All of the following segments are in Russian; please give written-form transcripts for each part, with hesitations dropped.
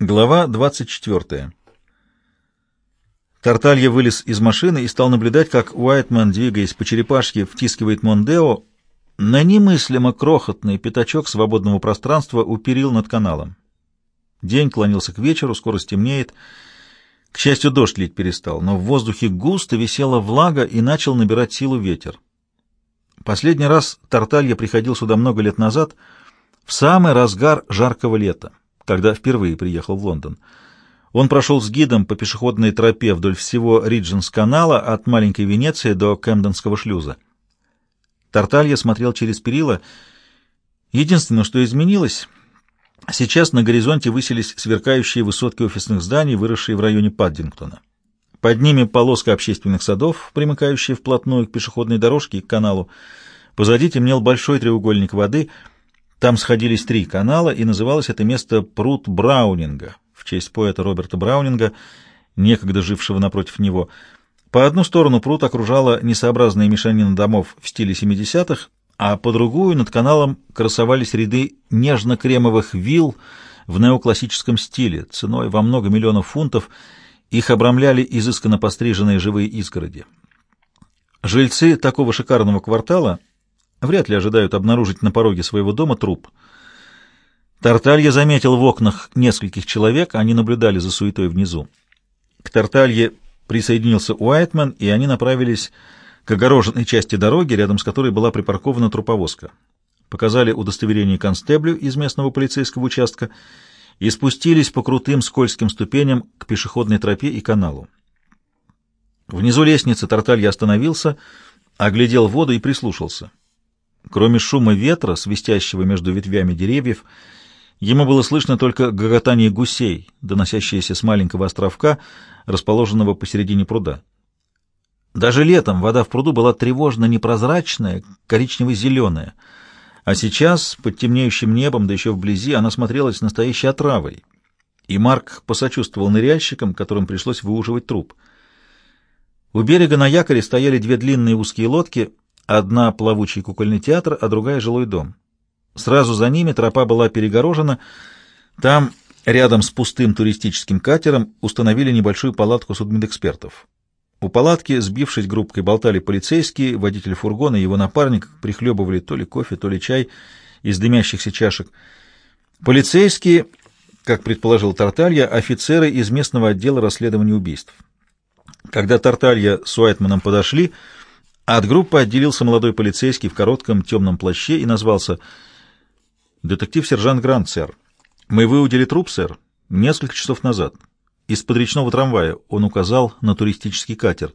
Глава 24. Тарталья вылез из машины и стал наблюдать, как Уайтман, двигаясь по черепашке, втискивает Мондео на немыслимо крохотный пятачок свободного пространства у перил над каналом. День клонился к вечеру, скоро стемнеет. К счастью, дождь лить перестал, но в воздухе густо висела влага и начал набирать силу ветер. Последний раз Тарталья приходил сюда много лет назад, в самый разгар жаркого лета, когда впервые приехал в Лондон. Он прошел с гидом по пешеходной тропе вдоль всего Ридженс-канала от маленькой Венеции до Кэмденского шлюза. Тарталья смотрел через перила. Единственное, что изменилось, сейчас на горизонте высились сверкающие высотки офисных зданий, выросшие в районе Паддингтона. Под ними полоска общественных садов, примыкающая вплотную к пешеходной дорожке и к каналу. Позади темнел большой треугольник воды. Там сходились три канала, и называлось это место пруд Браунинга, в честь поэта Роберта Браунинга, некогда жившего напротив него. По одну сторону пруд окружала несообразная мешанина домов в стиле 70-х, а по другую над каналом красовались ряды нежно-кремовых вилл в неоклассическом стиле, ценой во много миллионов фунтов. Их обрамляли изысканно постриженные живые изгороди. Жильцы такого шикарного квартала вряд ли ожидают обнаружить на пороге своего дома труп. Тарталья заметил в окнах нескольких человек, они наблюдали за суетой внизу. К Тарталье присоединился Уайтман, и они направились к огороженной части дороги, рядом с которой была припаркована труповозка. Показали удостоверение констеблю из местного полицейского участка и спустились по крутым скользким ступеням к пешеходной тропе и каналу. Внизу лестницы Тарталья остановился, оглядел воду и прислушался. Кроме шума ветра, свистящего между ветвями деревьев, ему было слышно только гоготание гусей, доносящееся с маленького островка, расположенного посередине пруда. Даже летом вода в пруду была тревожно непрозрачная, коричнево-зеленая, а сейчас, под темнеющим небом, да еще вблизи, она смотрелась настоящей отравой, и Марк посочувствовал ныряльщикам, которым пришлось выуживать труп. У берега на якоре стояли две длинные узкие лодки, одна плавучий кукольный театр, а другая жилой дом. Сразу за ними тропа была перегорожена. Там, рядом с пустым туристическим катером, установили небольшую палатку судмедэкспертов. У палатки, сбившись группкой, болтали полицейские, водитель фургона и его напарник прихлебывали то ли кофе, то ли чай из дымящихся чашек. Полицейские, как предположил Тарталья, офицеры из местного отдела расследования убийств. Когда Тарталья с Уайтманом подошли, от группы отделился молодой полицейский в коротком темном плаще и назвался: «Детектив-сержант Грант, сэр. Мы выудили труп, сэр, несколько часов назад. Из-под речного трамвая», — он указал на туристический катер.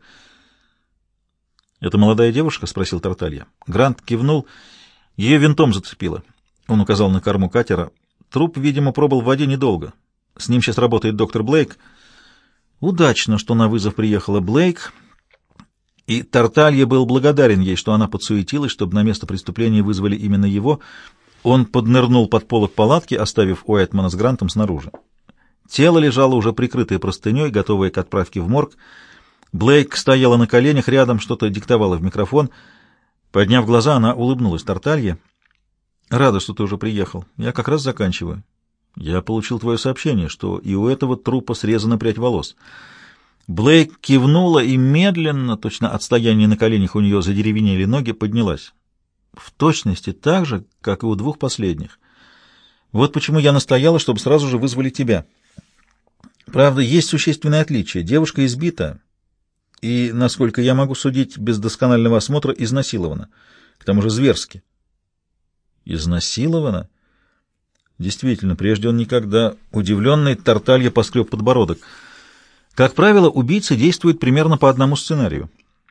«Это молодая девушка?» — спросил Тарталья. Грант кивнул. «Ее винтом зацепило», — он указал на корму катера. «Труп, видимо, пробыл в воде недолго. С ним сейчас работает доктор Блейк». Удачно, что на вызов приехала Блейк, и Тарталья был благодарен ей, что она подсуетилась, чтобы на место преступления вызвали именно его. Он поднырнул под полок палатки, оставив Уайтмана с Грантом снаружи. Тело лежало уже прикрытое простыней, готовое к отправке в морг. Блейк стояла на коленях рядом, что-то диктовала в микрофон. Подняв глаза, она улыбнулась Тарталье. «Рада, что ты уже приехал. Я как раз заканчиваю. Я получил твое сообщение, что и у этого трупа срезана прядь волос». Блейк кивнула и медленно, точно от стояния на коленях у нее задеревенели ноги, поднялась. В точности так же, как и у двух последних. Вот почему я настояла, чтобы сразу же вызвали тебя. Правда, есть существенное отличие. Девушка избита и, насколько я могу судить, без досконального осмотра изнасилована. К тому же зверски. Изнасилована? Действительно, прежде он никогда... Удивленный, Тарталья поскреб подбородок. Как правило, убийцы действуют примерно по одному сценарию.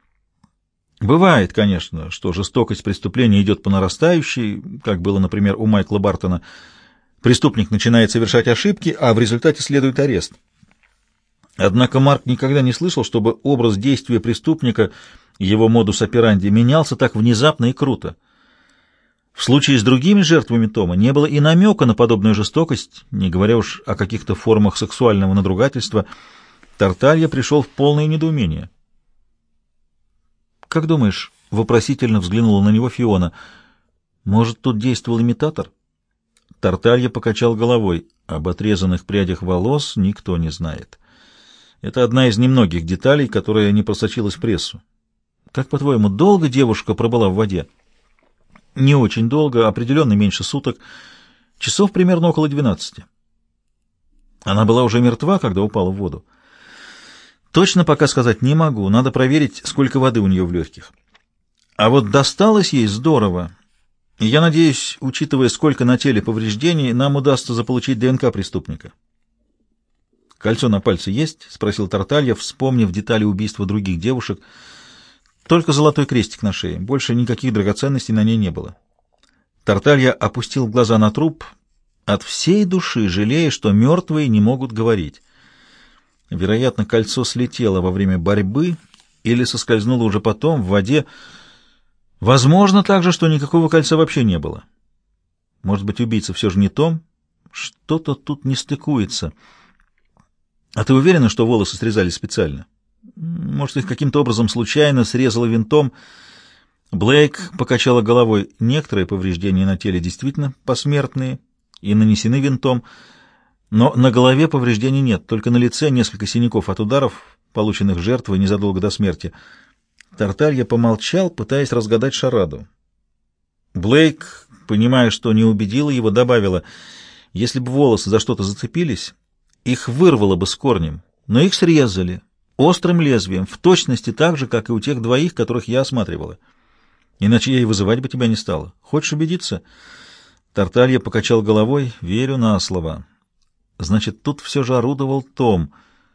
Бывает, конечно, что жестокость преступления идет по нарастающей, как было, например, у Майкла Бартона. Преступник начинает совершать ошибки, а в результате следует арест. Однако Марк никогда не слышал, чтобы образ действия преступника, его модус операнди, менялся так внезапно и круто. В случае с другими жертвами Тома не было и намека на подобную жестокость, не говоря уж о каких-то формах сексуального надругательства. Тарталья пришел в полное недоумение. «Как думаешь?» — вопросительно взглянула на него Фиона. «Может, тут действовал имитатор?» Тарталья покачал головой. Об отрезанных прядях волос никто не знает. Это одна из немногих деталей, которая не просочилась в прессу. Как, по-твоему, долго девушка пробыла в воде? Не очень долго, определенно меньше суток. Часов примерно около 12. Она была уже мертва, когда упала в воду. Точно пока сказать не могу. Надо проверить, сколько воды у нее в легких. А вот досталось ей здорово. И я надеюсь, учитывая, сколько на теле повреждений, нам удастся заполучить ДНК преступника. «Кольцо на пальце есть?» — спросил Тарталья, вспомнив детали убийства других девушек. «Только золотой крестик на шее. Больше никаких драгоценностей на ней не было». Тарталья опустил глаза на труп, от всей души жалея, что мертвые не могут говорить. Вероятно, кольцо слетело во время борьбы или соскользнуло уже потом в воде. Возможно также, что никакого кольца вообще не было. Может быть, убийца все же не Том? Что-то тут не стыкуется. А ты уверена, что волосы срезали специально? Может, их каким-то образом случайно срезала винтом? Блейк покачала головой. Некоторые повреждения на теле действительно посмертные и нанесены винтом, но на голове повреждений нет, только на лице несколько синяков от ударов, полученных жертвой незадолго до смерти. Тарталья помолчал, пытаясь разгадать шараду. Блейк, понимая, что не убедила его, добавила: если бы волосы за что-то зацепились, их вырвало бы с корнем, но их срезали острым лезвием, в точности так же, как и у тех двоих, которых я осматривала. Иначе я и вызывать бы тебя не стала. Хочешь убедиться? Тарталья покачал головой. Верю на слово. Значит, тут все же орудовал Том.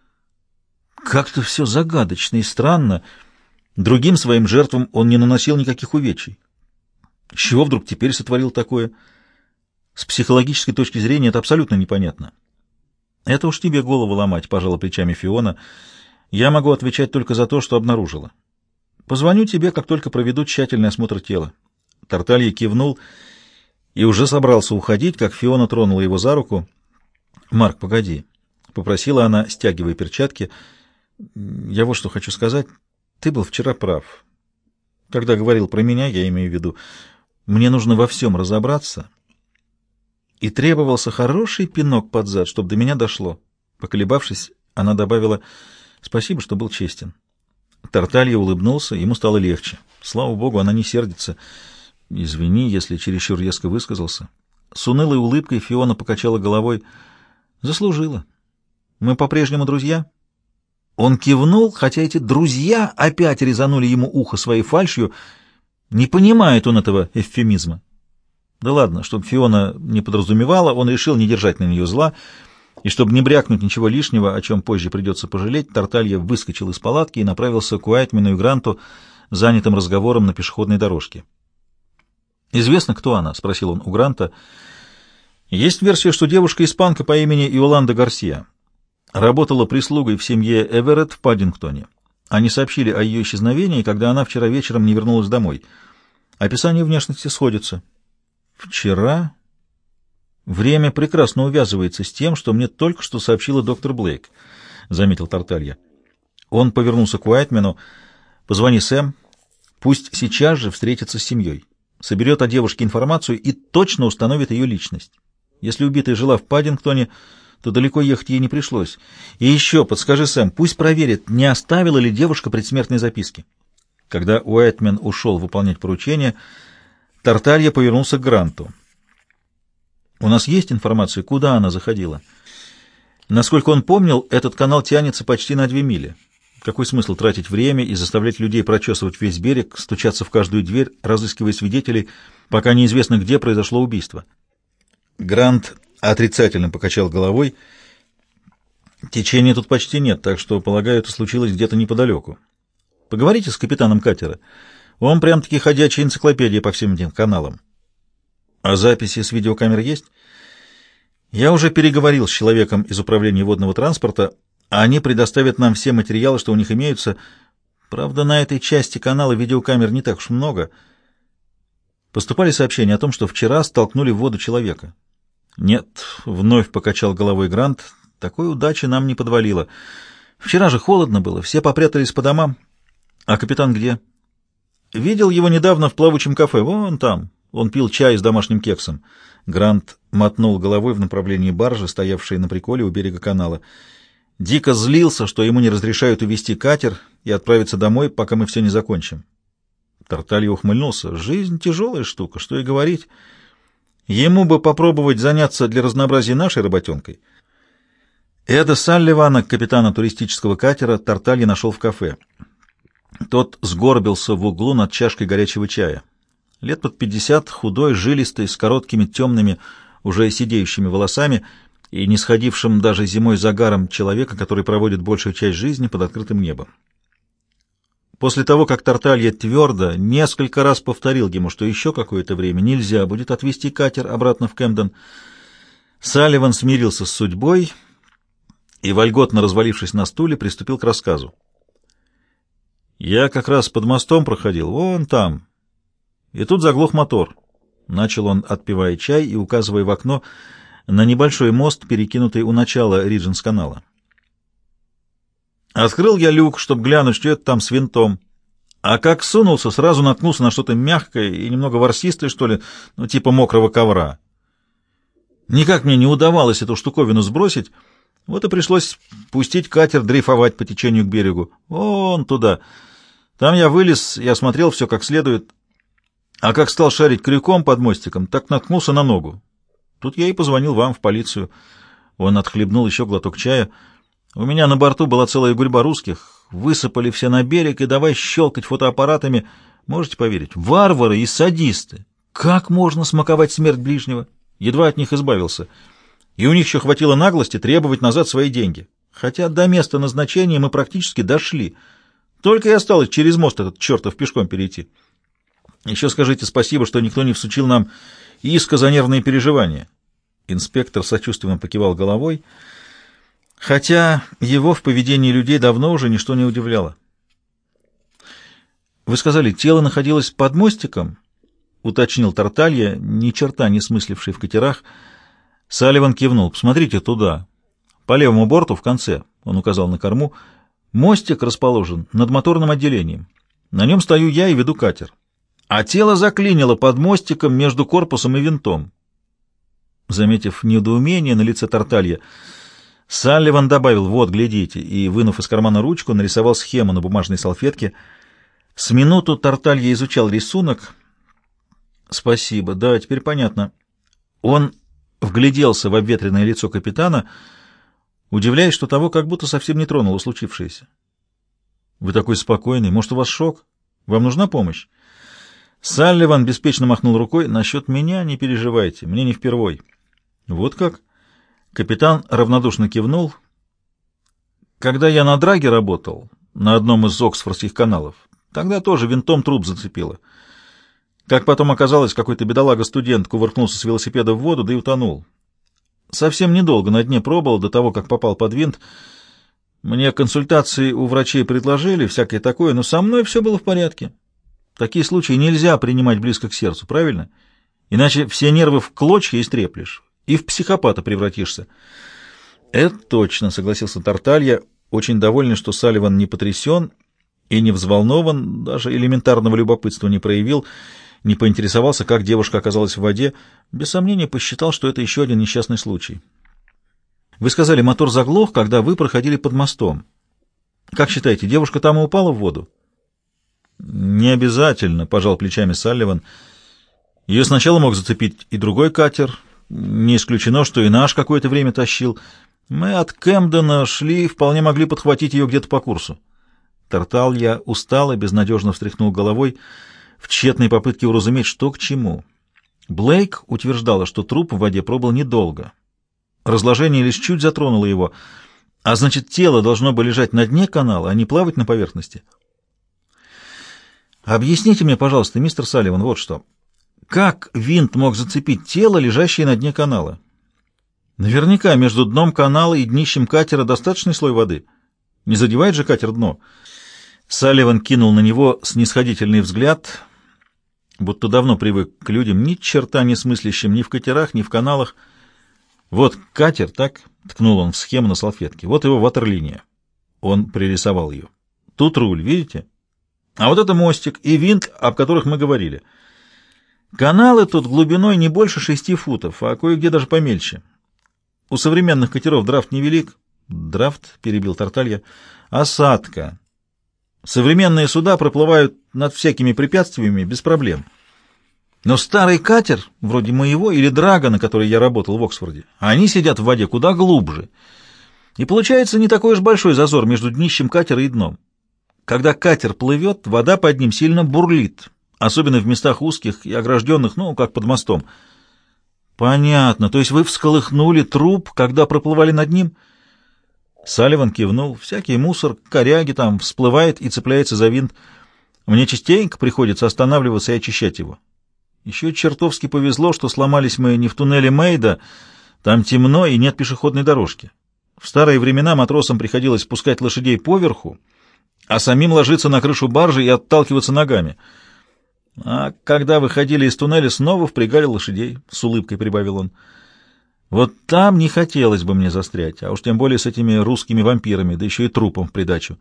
Как-то все загадочно и странно. Другим своим жертвам он не наносил никаких увечий. С чего вдруг теперь сотворил такое? С психологической точки зрения это абсолютно непонятно. Это уж тебе голову ломать, пожала плечами Фиона. Я могу отвечать только за то, что обнаружила. Позвоню тебе, как только проведу тщательный осмотр тела. Тарталья кивнул и уже собрался уходить, как Фиона тронула его за руку. «Марк, погоди», — попросила она, стягивая перчатки. «Я вот что хочу сказать. Ты был вчера прав. Когда говорил про меня, я имею в виду, мне нужно во всем разобраться. И требовался хороший пинок под зад, чтобы до меня дошло». Поколебавшись, она добавила: «Спасибо, что был честен». Тарталья улыбнулся, ему стало легче. Слава богу, она не сердится. «Извини, если чересчур резко высказался». С унылой улыбкой Фиона покачала головой. «Заслужила. Мы по-прежнему друзья?» Он кивнул, хотя эти друзья опять резанули ему ухо своей фальшью. Не понимает он этого эвфемизма. Да ладно, чтобы Фиона не подразумевала, он решил не держать на нее зла, и чтобы не брякнуть ничего лишнего, о чем позже придется пожалеть, Тарталья выскочил из палатки и направился к Уайтмену и Гранту, занятым разговором на пешеходной дорожке. «Известно, кто она?» — спросил он у Гранта. «Есть версия, что девушка-испанка по имени Иоланда Гарсия работала прислугой в семье Эверетт в Паддингтоне. Они сообщили о ее исчезновении, когда она вчера вечером не вернулась домой. Описание внешности сходится». «Вчера?» «Время прекрасно увязывается с тем, что мне только что сообщила доктор Блейк», — заметил Тарталья. Он повернулся к Уайтмену. «Позвони Сэм, пусть сейчас же встретится с семьей, соберет о девушке информацию и точно установит ее личность. Если убитая жила в Паддингтоне, то далеко ехать ей не пришлось. И еще подскажи Сэм, пусть проверит, не оставила ли девушка предсмертной записки». Когда Уайтмен ушел выполнять поручение, Тарталья повернулся к Гранту. «У нас есть информация, куда она заходила?» Насколько он помнил, этот канал тянется почти на 2 мили. Какой смысл тратить время и заставлять людей прочесывать весь берег, стучаться в каждую дверь, разыскивая свидетелей, пока неизвестно, где произошло убийство? Грант отрицательно покачал головой. «Течения тут почти нет, так что, полагаю, это случилось где-то неподалеку. Поговорите с капитаном катера. Он прям-таки ходячая энциклопедия по всем этим каналам». «А записи с видеокамер есть?» «Я уже переговорил с человеком из управления водного транспорта. Они предоставят нам все материалы, что у них имеются. Правда, на этой части канала видеокамер не так уж много. Поступали сообщения о том, что вчера столкнули в воду человека». «Нет», — вновь покачал головой Грант, — «такой удачи нам не подвалило. Вчера же холодно было, все попрятались по домам. А капитан где?» «Видел его недавно в плавучем кафе, вон там». Он пил чай с домашним кексом. Грант мотнул головой в направлении баржи, стоявшей на приколе у берега канала. Дико злился, что ему не разрешают увести катер и отправиться домой, пока мы все не закончим. Тарталья ухмыльнулся. Жизнь тяжелая штука, что и говорить. Ему бы попробовать заняться для разнообразия нашей работенкой. Эда Салливана, капитана туристического катера, Тарталья нашел в кафе. Тот сгорбился в углу над чашкой горячего чая. Лет под 50, худой, жилистый, с короткими темными, уже сидеющими волосами и не сходившим даже зимой загаром человека, который проводит большую часть жизни под открытым небом. После того, как Тарталья твердо несколько раз повторил ему, что еще какое-то время нельзя будет отвезти катер обратно в Кэмден, Салливан смирился с судьбой и, вольготно развалившись на стуле, приступил к рассказу. «Я как раз под мостом проходил, вон там, и тут заглох мотор». Начал он, отпивая чай и указывая в окно на небольшой мост, перекинутый у начала Ридженс-канала. Открыл я люк, чтобы глянуть, что это там с винтом. А как сунулся, сразу наткнулся на что-то мягкое и немного ворсистое, что ли, ну, типа мокрого ковра. Никак мне не удавалось эту штуковину сбросить, вот и пришлось пустить катер дрейфовать по течению к берегу. Вон туда. Там я вылез и осмотрел все как следует. А как стал шарить крюком под мостиком, так наткнулся на ногу. Тут я и позвонил вам в полицию. Он отхлебнул еще глоток чая. У меня на борту была целая гурьба русских. Высыпали все на берег и давай щелкать фотоаппаратами. Можете поверить? Варвары и садисты. Как можно смаковать смерть ближнего? Едва от них избавился. И у них еще хватило наглости требовать назад свои деньги. Хотя до места назначения мы практически дошли. Только и осталось через мост этот чертов пешком перейти. Еще скажите спасибо, что никто не всучил нам иска за нервные переживания. Инспектор сочувственно покивал головой, хотя его в поведении людей давно уже ничто не удивляло. «Вы сказали, тело находилось под мостиком?» — уточнил Тарталья, ни черта не смысливший в катерах. Салливан кивнул. «Посмотрите туда. По левому борту в конце», — он указал на корму, — «мостик расположен над моторным отделением. На нем стою я и веду катер. А тело заклинило под мостиком между корпусом и винтом». Заметив недоумение на лице Тарталья, Салливан добавил: «Вот, глядите», и, вынув из кармана ручку, нарисовал схему на бумажной салфетке. С минуту Тарталья изучал рисунок. «Спасибо, да, теперь понятно». Он вгляделся в обветренное лицо капитана, удивляясь, что того как будто совсем не тронуло случившееся. «Вы такой спокойный. Может, у вас шок? Вам нужна помощь?» Салливан беспечно махнул рукой. «Насчет меня не переживайте, мне не впервой». «Вот как?» Капитан равнодушно кивнул. «Когда я на драге работал, на одном из Оксфордских каналов, тогда тоже винтом труп зацепило. Как потом оказалось, какой-то бедолага-студент кувыркнулся с велосипеда в воду, да и утонул. Совсем недолго на дне пробовал до того, как попал под винт. Мне консультации у врачей предложили, всякое такое, но со мной все было в порядке. Такие случаи нельзя принимать близко к сердцу, правильно? Иначе все нервы в клочья истреплешь, и в психопата превратишься». «Это точно», — согласился Тарталья, очень довольный, что Салливан не потрясен и не взволнован, даже элементарного любопытства не проявил, не поинтересовался, как девушка оказалась в воде, без сомнения посчитал, что это еще один несчастный случай. «Вы сказали, мотор заглох, когда вы проходили под мостом. Как считаете, девушка там и упала в воду?» «Не обязательно», — пожал плечами Салливан. «Ее сначала мог зацепить и другой катер. Не исключено, что и наш какое-то время тащил. Мы от Кэмдена шли, вполне могли подхватить ее где-то по курсу». Тарталья устало, безнадежно встряхнул головой в тщетной попытке уразуметь, что к чему. Блейк утверждала, что труп в воде пробыл недолго. Разложение лишь чуть затронуло его, а значит, тело должно бы лежать на дне канала, а не плавать на поверхности. «Объясните мне, пожалуйста, мистер Салливан, вот что. Как винт мог зацепить тело, лежащее на дне канала? Наверняка между дном канала и днищем катера достаточный слой воды. Не задевает же катер дно?» Салливан кинул на него снисходительный взгляд, будто давно привык к людям, ни черта не смыслящим ни в катерах, ни в каналах. «Вот катер, так?» — ткнул он в схему на салфетке. «Вот его ватерлиния». Он пририсовал ее. «Тут руль, видите? А вот это мостик и винт, об которых мы говорили. Каналы тут глубиной не больше 6 футов, а кое-где даже помельче. У современных катеров драфт невелик. Драфт, перебил Тарталья. Осадка. Современные суда проплывают над всякими препятствиями без проблем. Но старый катер, вроде моего, или Драга, на который я работал в Оксфорде, они сидят в воде куда глубже. И получается не такой уж большой зазор между днищем катера и дном. Когда катер плывет, вода под ним сильно бурлит, особенно в местах узких и огражденных, ну, как под мостом. Понятно, то есть вы всколыхнули труп, когда проплывали над ним? Салливан кивнул. Всякий мусор, коряги там всплывает и цепляется за винт. Мне частенько приходится останавливаться и очищать его. Еще чертовски повезло, что сломались мы не в туннеле Мейда, там темно и нет пешеходной дорожки. В старые времена матросам приходилось спускать лошадей поверху, а самим ложиться на крышу баржи и отталкиваться ногами. А когда выходили из туннеля, снова впрягали лошадей, — с улыбкой прибавил он. Вот там не хотелось бы мне застрять, а уж тем более с этими русскими вампирами, да еще и трупом в придачу.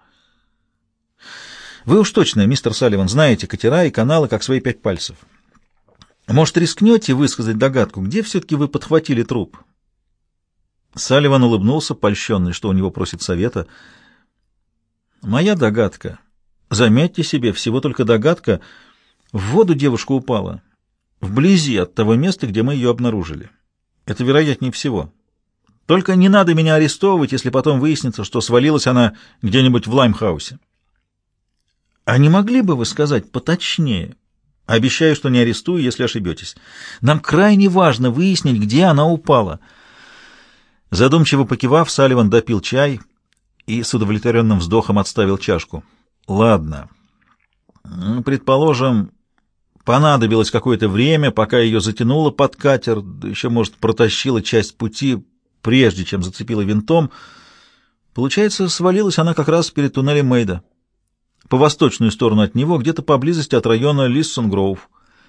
Вы уж точно, мистер Салливан, знаете катера и каналы как свои 5 пальцев. Может, рискнете высказать догадку, где все-таки вы подхватили труп? Салливан улыбнулся, польщенный, что у него просит совета. Моя догадка, заметьте себе, всего только догадка, в воду девушка упала, вблизи от того места, где мы ее обнаружили. Это вероятнее всего. Только не надо меня арестовывать, если потом выяснится, что свалилась она где-нибудь в Лаймхаусе. А не могли бы вы сказать поточнее? Обещаю, что не арестую, если ошибетесь. Нам крайне важно выяснить, где она упала. Задумчиво покивав, Салливан допил чай и с удовлетворенным вздохом отставил чашку. Ладно. Предположим, понадобилось какое-то время, пока ее затянуло под катер, да еще, может, протащила часть пути, прежде чем зацепила винтом. Получается, свалилась она как раз перед туннелем Мейда, по восточную сторону от него, где-то поблизости от района Лиссон-Гроув.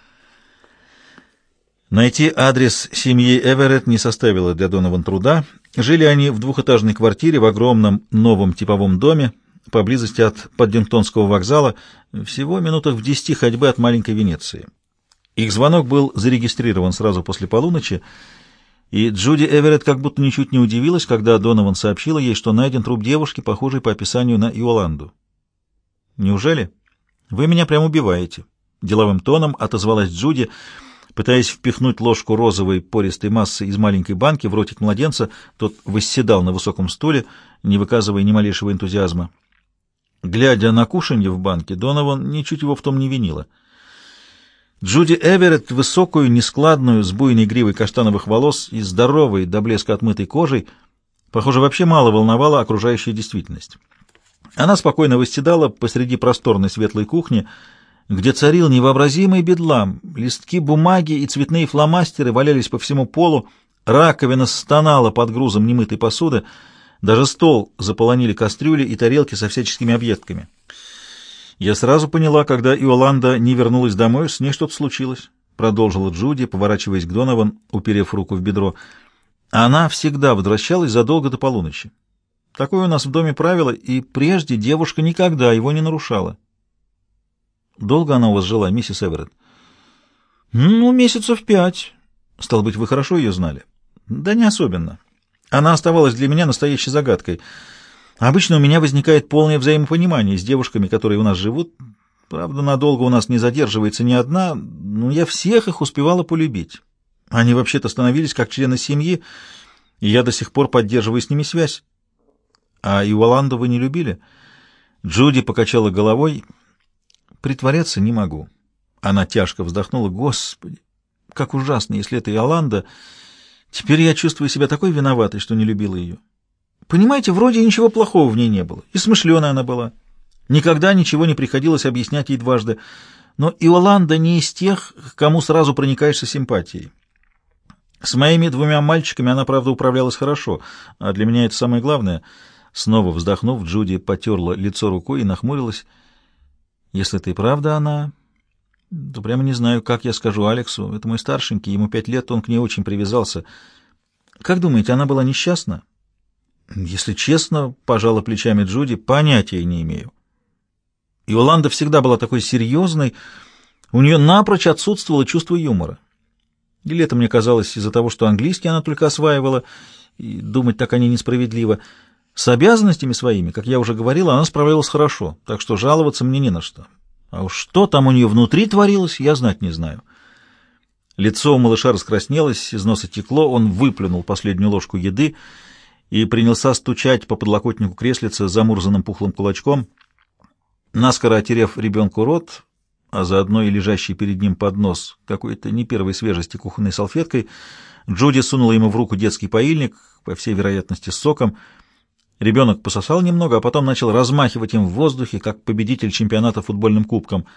Найти адрес семьи Эверетт не составило для Донован труда. Жили они в 2-этажной квартире в огромном новом типовом доме, поблизости от Паддингтонского вокзала, всего минутах в 10 ходьбы от маленькой Венеции. Их звонок был зарегистрирован сразу после полуночи, и Джуди Эверетт как будто ничуть не удивилась, когда Донован сообщила ей, что найден труп девушки, похожий по описанию на Иоланду. «Неужели? Вы меня прям убиваете», — деловым тоном отозвалась Джуди, пытаясь впихнуть ложку розовой пористой массы из маленькой банки в ротик младенца. Тот восседал на высоком стуле, не выказывая ни малейшего энтузиазма. Глядя на кушанье в банке, Донован ничуть его в том не винила. Джуди Эверетт, высокую, нескладную, с буйной гривой каштановых волос и здоровой, до блеска отмытой кожей, похоже, вообще мало волновала окружающая действительность. Она спокойно восседала посреди просторной светлой кухни, где царил невообразимый бедлам. Листки бумаги и цветные фломастеры валялись по всему полу, раковина стонала под грузом немытой посуды, даже стол заполонили кастрюли и тарелки со всяческими объедками. «Я сразу поняла, когда Иоланда не вернулась домой, с ней что-то случилось», — продолжила Джуди, поворачиваясь к Донован, уперев руку в бедро. «Она всегда возвращалась задолго до полуночи. Такое у нас в доме правило, и прежде девушка никогда его не нарушала». «Долго она у вас жила, миссис Эверетт?» «Ну, месяцев 5. Стало быть, вы хорошо ее знали?» «Да не особенно. Она оставалась для меня настоящей загадкой. Обычно у меня возникает полное взаимопонимание с девушками, которые у нас живут. Правда, надолго у нас не задерживается ни одна, но я всех их успевала полюбить. Они вообще-то становились как члены семьи, и я до сих пор поддерживаю с ними связь». «А Иоланду вы не любили?» Джуди покачала головой. «Притворяться не могу». Она тяжко вздохнула. «Господи, как ужасно, если это Иоланда. Теперь я чувствую себя такой виноватой, что не любила ее. Понимаете, вроде ничего плохого в ней не было. И смышленая она была. Никогда ничего не приходилось объяснять ей дважды. Но Иоланда не из тех, к кому сразу проникаешься симпатией. С моими 2 мальчиками она, правда, управлялась хорошо, а для меня это самое главное». Снова вздохнув, Джуди потерла лицо рукой и нахмурилась. «Если это и правда она, то прямо не знаю, как я скажу Алексу. Это мой старшенький, ему 5 лет, он к ней очень привязался. Как думаете, она была несчастна?» «Если честно, — пожала плечами Джуди, — понятия не имею. Иоланда всегда была такой серьезной, У нее напрочь отсутствовало чувство юмора. Или это мне казалось из-за того, что английский она только осваивала, и думать так о ней несправедливо. С обязанностями своими, как я уже говорил, она справлялась хорошо, так что жаловаться мне не на что. А уж что там у нее внутри творилось, я знать не знаю. Лицо у малыша раскраснелось, из носа текло, он выплюнул последнюю ложку еды и принялся стучать по подлокотнику креслица замурзанным пухлым кулачком. Наскоро отерев ребенку рот, а заодно и лежащий перед ним поднос какой-то не первой свежести кухонной салфеткой, Джуди сунула ему в руку детский поильник, по всей вероятности с соком. Ребенок пососал немного, а потом начал размахивать им в воздухе, как победитель чемпионата футбольным кубком.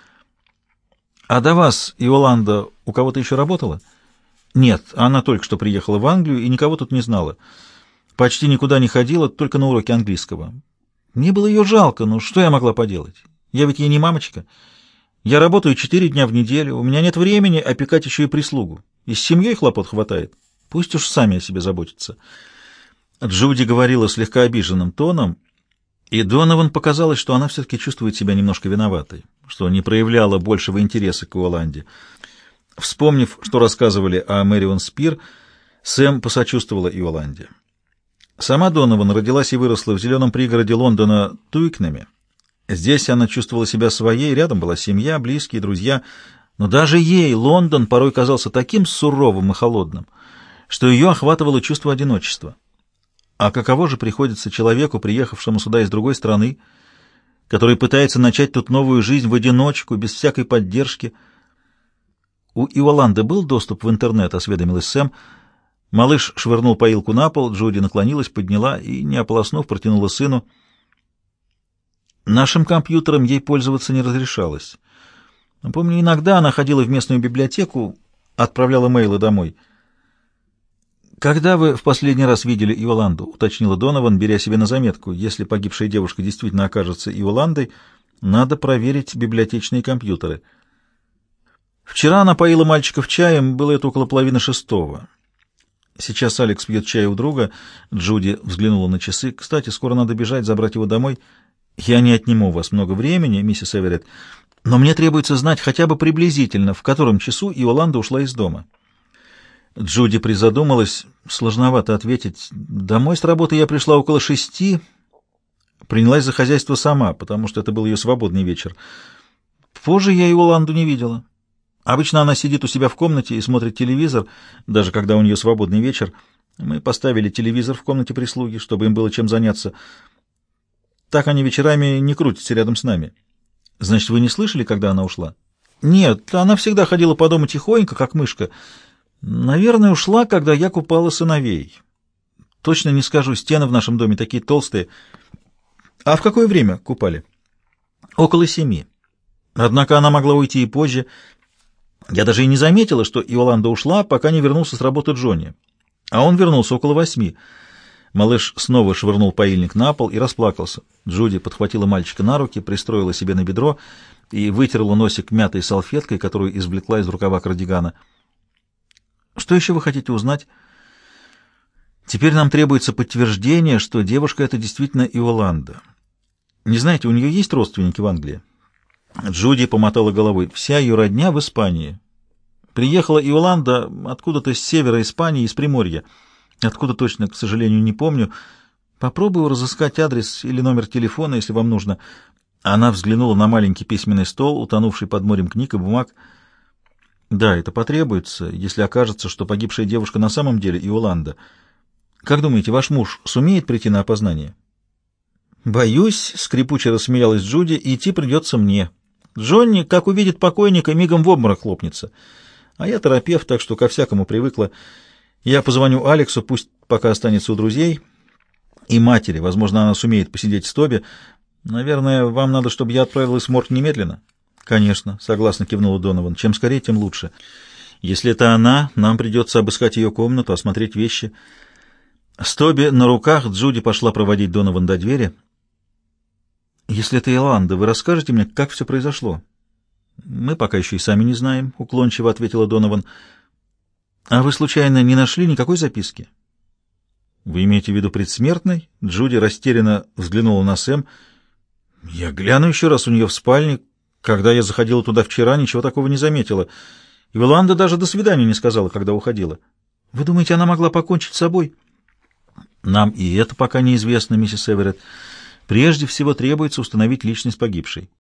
«А до вас, Иоланда, у кого-то еще работала?» «Нет, она только что приехала в Англию и никого тут не знала. Почти никуда не ходила, только на уроки английского. Мне было ее жалко, но что я могла поделать? Я ведь ей не мамочка. Я работаю 4 дня в неделю, у меня нет времени опекать еще и прислугу. И с семьей хлопот хватает. Пусть уж сами о себе заботятся». Джуди говорила слегка обиженным тоном, и Донован показалось, что она все-таки чувствует себя немножко виноватой, что не проявляла большего интереса к Иоланде. Вспомнив, что рассказывали о Мэрион Спир, Сэм посочувствовала Иоланде. Сама Донован родилась и выросла в зеленом пригороде Лондона Туикнеме. Здесь она чувствовала себя своей, рядом была семья, близкие, друзья, но даже ей Лондон порой казался таким суровым и холодным, что ее охватывало чувство одиночества. А каково же приходится человеку, приехавшему сюда из другой страны, который пытается начать тут новую жизнь в одиночку, без всякой поддержки? У Иоланды был доступ в интернет, осведомилась Сэм. Малыш швырнул поилку на пол, Джуди наклонилась, подняла и, не ополоснув, протянула сыну. Нашим компьютером ей пользоваться не разрешалось. Помню, иногда она ходила в местную библиотеку, отправляла мейлы домой. «Когда вы в последний раз видели Иоланду?» — уточнила Донован, беря себе на заметку. «Если погибшая девушка действительно окажется Иоландой, надо проверить библиотечные компьютеры». «Вчера она поила мальчиков чаем, было это около 5:30. Сейчас Алекс пьет чай у друга». Джуди взглянула на часы. «Кстати, скоро надо бежать, забрать его домой. Я не отниму у вас много времени, миссис Эверетт, но мне требуется знать хотя бы приблизительно, в котором часу Иоланда ушла из дома». Джуди призадумалась, сложновато ответить. Домой с работы я пришла около 6, принялась за хозяйство сама, потому что это был ее свободный вечер. Позже я Иоланду не видела. Обычно она сидит у себя в комнате и смотрит телевизор, даже когда у нее свободный вечер. Мы поставили телевизор в комнате прислуги, чтобы им было чем заняться. Так они вечерами не крутятся рядом с нами. Значит, вы не слышали, когда она ушла? Нет, она всегда ходила по дому тихонько, как мышка. Наверное, ушла, когда я купала сыновей. Точно не скажу, стены в нашем доме такие толстые. А в какое время купали? Около 7. Однако она могла уйти и позже. Я даже и не заметила, что Иоланда ушла, пока не вернулся с работы Джонни. А он вернулся около 8. Малыш снова швырнул поильник на пол и расплакался. Джуди подхватила мальчика на руки, пристроила себе на бедро и вытерла носик мятой салфеткой, которую извлекла из рукава кардигана. Что еще вы хотите узнать? Теперь нам требуется подтверждение, что девушка это действительно Иоланда. Не знаете, у нее есть родственники в Англии? Джуди помотала головой. Вся ее родня в Испании. Приехала Иоланда откуда-то с севера Испании, из Приморья. Откуда точно, к сожалению, не помню. Попробую разыскать адрес или номер телефона, если вам нужно. Она взглянула на маленький письменный стол, утонувший под морем книг и бумаг. Да, это потребуется, если окажется, что погибшая девушка на самом деле Иоланда. Как думаете, ваш муж сумеет прийти на опознание? Боюсь, скрипуче рассмеялась Джуди, идти придется мне. Джонни, как увидит покойника, мигом в обморок хлопнется. А я терапевт, так что ко всякому привыкла. Я позвоню Алексу, пусть пока останется у друзей, и матери. Возможно, она сумеет посидеть с Тоби. Наверное, вам надо, чтобы я отправилась в морг немедленно. «Конечно», — согласно кивнула Донован. «Чем скорее, тем лучше. Если это она, нам придется обыскать ее комнату, осмотреть вещи». С Тоби на руках Джуди пошла проводить Донован до двери. «Если это Иоланда, вы расскажете мне, как все произошло?» «Мы пока еще и сами не знаем», — уклончиво ответила Донован. «А вы, случайно, не нашли никакой записки?» «Вы имеете в виду предсмертной?» Джуди растерянно взглянула на Сэм. «Я гляну еще раз у нее в спальне. Когда я заходила туда вчера, ничего такого не заметила. Иоланда даже до свидания не сказала, когда уходила. Вы думаете, она могла покончить с собой? Нам и это пока неизвестно, миссис Эверетт. Прежде всего требуется установить личность погибшей.